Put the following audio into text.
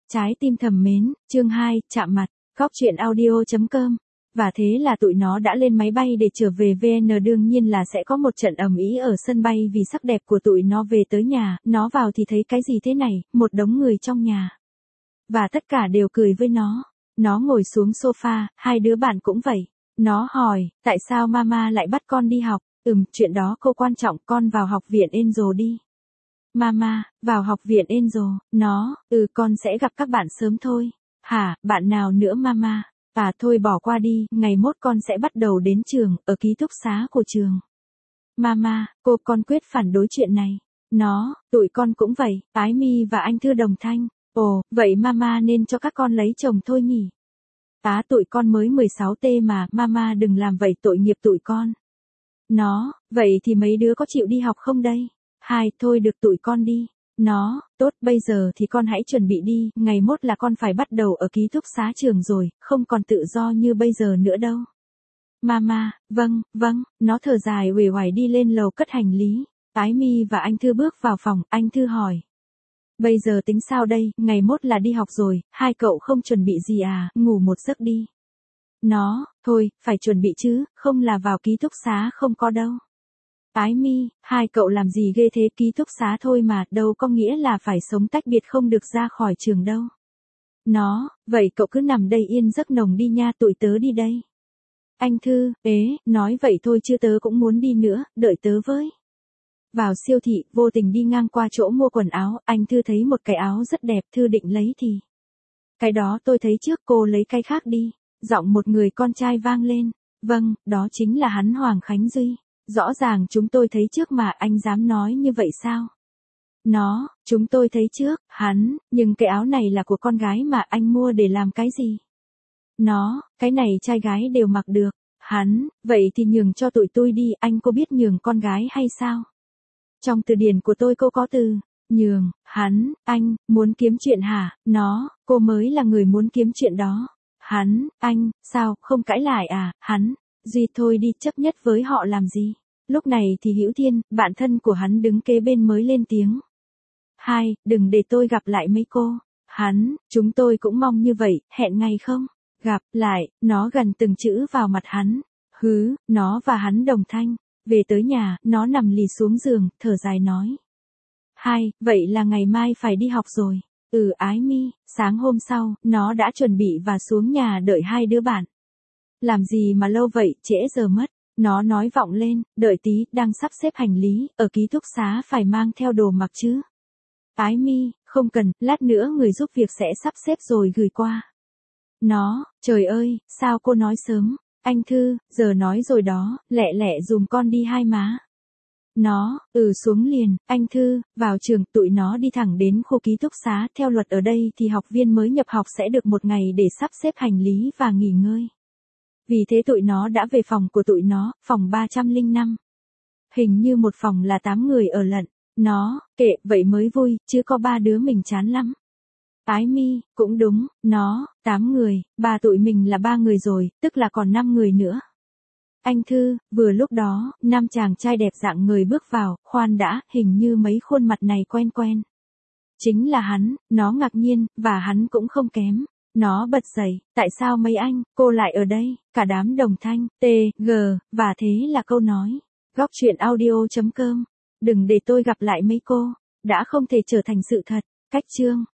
Trái tim thầm mến, chương 2, chạm mặt, góc truyện audio.com. Và thế là tụi nó đã lên máy bay để trở về VN, đương nhiên là sẽ có một trận ầm ĩ ở sân bay vì sắc đẹp của tụi nó về tới nhà, nó vào thì thấy cái gì thế này, một đống người trong nhà. Và tất cả đều cười với nó. Nó ngồi xuống sofa, hai đứa bạn cũng vậy. Nó hỏi, tại sao mama lại bắt con đi học? Chuyện đó cô quan trọng, con vào học viện Angel đi. Mama, vào học viện Angel, nó, con sẽ gặp các bạn sớm thôi. Hả, bạn nào nữa mama? À thôi bỏ qua đi, ngày mốt con sẽ bắt đầu đến trường, ở ký túc xá của trường. Mama, con quyết phản đối chuyện này. Nó, tụi con cũng vậy, Ái Mi và anh Thư đồng thanh. Ồ, vậy mama nên cho các con lấy chồng thôi nhỉ? Tụi con mới 16T mà, mama đừng làm vậy, tội nghiệp tụi con. Nó, vậy thì mấy đứa có chịu đi học không đây? Thôi được tụi con đi. Nó, tốt, bây giờ thì con hãy chuẩn bị đi, ngày mốt là con phải bắt đầu ở ký túc xá trường rồi, không còn tự do như bây giờ nữa đâu. Mama, vâng, nó thở dài uể oải đi lên lầu cất hành lý. Ái Mi và anh Thư bước vào phòng, anh Thư hỏi. Bây giờ tính sao đây, ngày mốt là đi học rồi, hai cậu không chuẩn bị gì à, ngủ một giấc đi. Nó, thôi, phải chuẩn bị chứ, không là vào ký túc xá không có đâu. Ái Mi, hai cậu làm gì ghê thế, ký túc xá thôi mà, đâu có nghĩa là phải sống tách biệt không được ra khỏi trường đâu. Nó, vậy cậu cứ nằm đây yên giấc nồng đi nha, tụi tớ đi đây. Anh Thư, nói vậy thôi chứ tớ cũng muốn đi nữa, đợi tớ với. Vào siêu thị, vô tình đi ngang qua chỗ mua quần áo, anh Thư thấy một cái áo rất đẹp, Thư định lấy thì. Cái đó tôi thấy trước, cô lấy cái khác đi. Giọng một người con trai vang lên. Vâng, đó chính là hắn Hoàng Khánh Duy. Rõ ràng chúng tôi thấy trước mà anh dám nói như vậy sao? Nó, chúng tôi thấy trước, hắn, nhưng cái áo này là của con gái mà anh mua để làm cái gì? Nó, cái này trai gái đều mặc được. Hắn, vậy thì nhường cho tụi tôi đi, anh có biết nhường con gái hay sao? Trong từ điển của tôi cô có từ nhường, hắn, anh, muốn kiếm chuyện hả? Nó, cô mới là người muốn kiếm chuyện đó. Hắn, anh, sao, không cãi lại à? Hắn, Duy thôi đi, chấp nhất với họ làm gì? Lúc này thì Hữu Thiên, bạn thân của hắn đứng kế bên mới lên tiếng. Đừng để tôi gặp lại mấy cô. Hắn, chúng tôi cũng mong như vậy, hẹn ngày không? Gặp lại, nó gần từng chữ vào mặt hắn. Nó và hắn đồng thanh. Về tới nhà, nó nằm lì xuống giường, thở dài nói. Vậy là ngày mai phải đi học rồi. Ái Mi, sáng hôm sau, nó đã chuẩn bị và xuống nhà đợi hai đứa bạn. Làm gì mà lâu vậy, trễ giờ mất. Nó nói vọng lên, đợi tí, đang sắp xếp hành lý, ở ký túc xá phải mang theo đồ mặc chứ. Ái Mi, không cần, lát nữa người giúp việc sẽ sắp xếp rồi gửi qua. Nó, trời ơi, sao cô nói sớm? Anh Thư, giờ nói rồi đó, lẹ lẹ dùm con đi hai má. Nó, xuống liền, anh Thư, vào trường, tụi nó đi thẳng đến khu ký túc xá, theo luật ở đây thì học viên mới nhập học sẽ được một ngày để sắp xếp hành lý và nghỉ ngơi. Vì thế tụi nó đã về phòng của tụi nó, phòng 305. Hình như một phòng là 8 người ở lận. Nó, kệ, vậy mới vui, chứ có 3 đứa mình chán lắm. Ái Mi, cũng đúng, nó, 8 người, tụi mình là 3 người rồi, tức là còn 5 người nữa. Anh Thư, vừa lúc đó, 5 chàng trai đẹp dạng người bước vào, khoan đã, hình như mấy khuôn mặt này quen quen. Chính là hắn, nó ngạc nhiên, và hắn cũng không kém. Nó bật dậy, tại sao mấy anh, cô lại ở đây, cả đám đồng thanh, và thế là câu nói. Góc truyện audio.com. Đừng để tôi gặp lại mấy cô, đã không thể trở thành sự thật. Cách chương.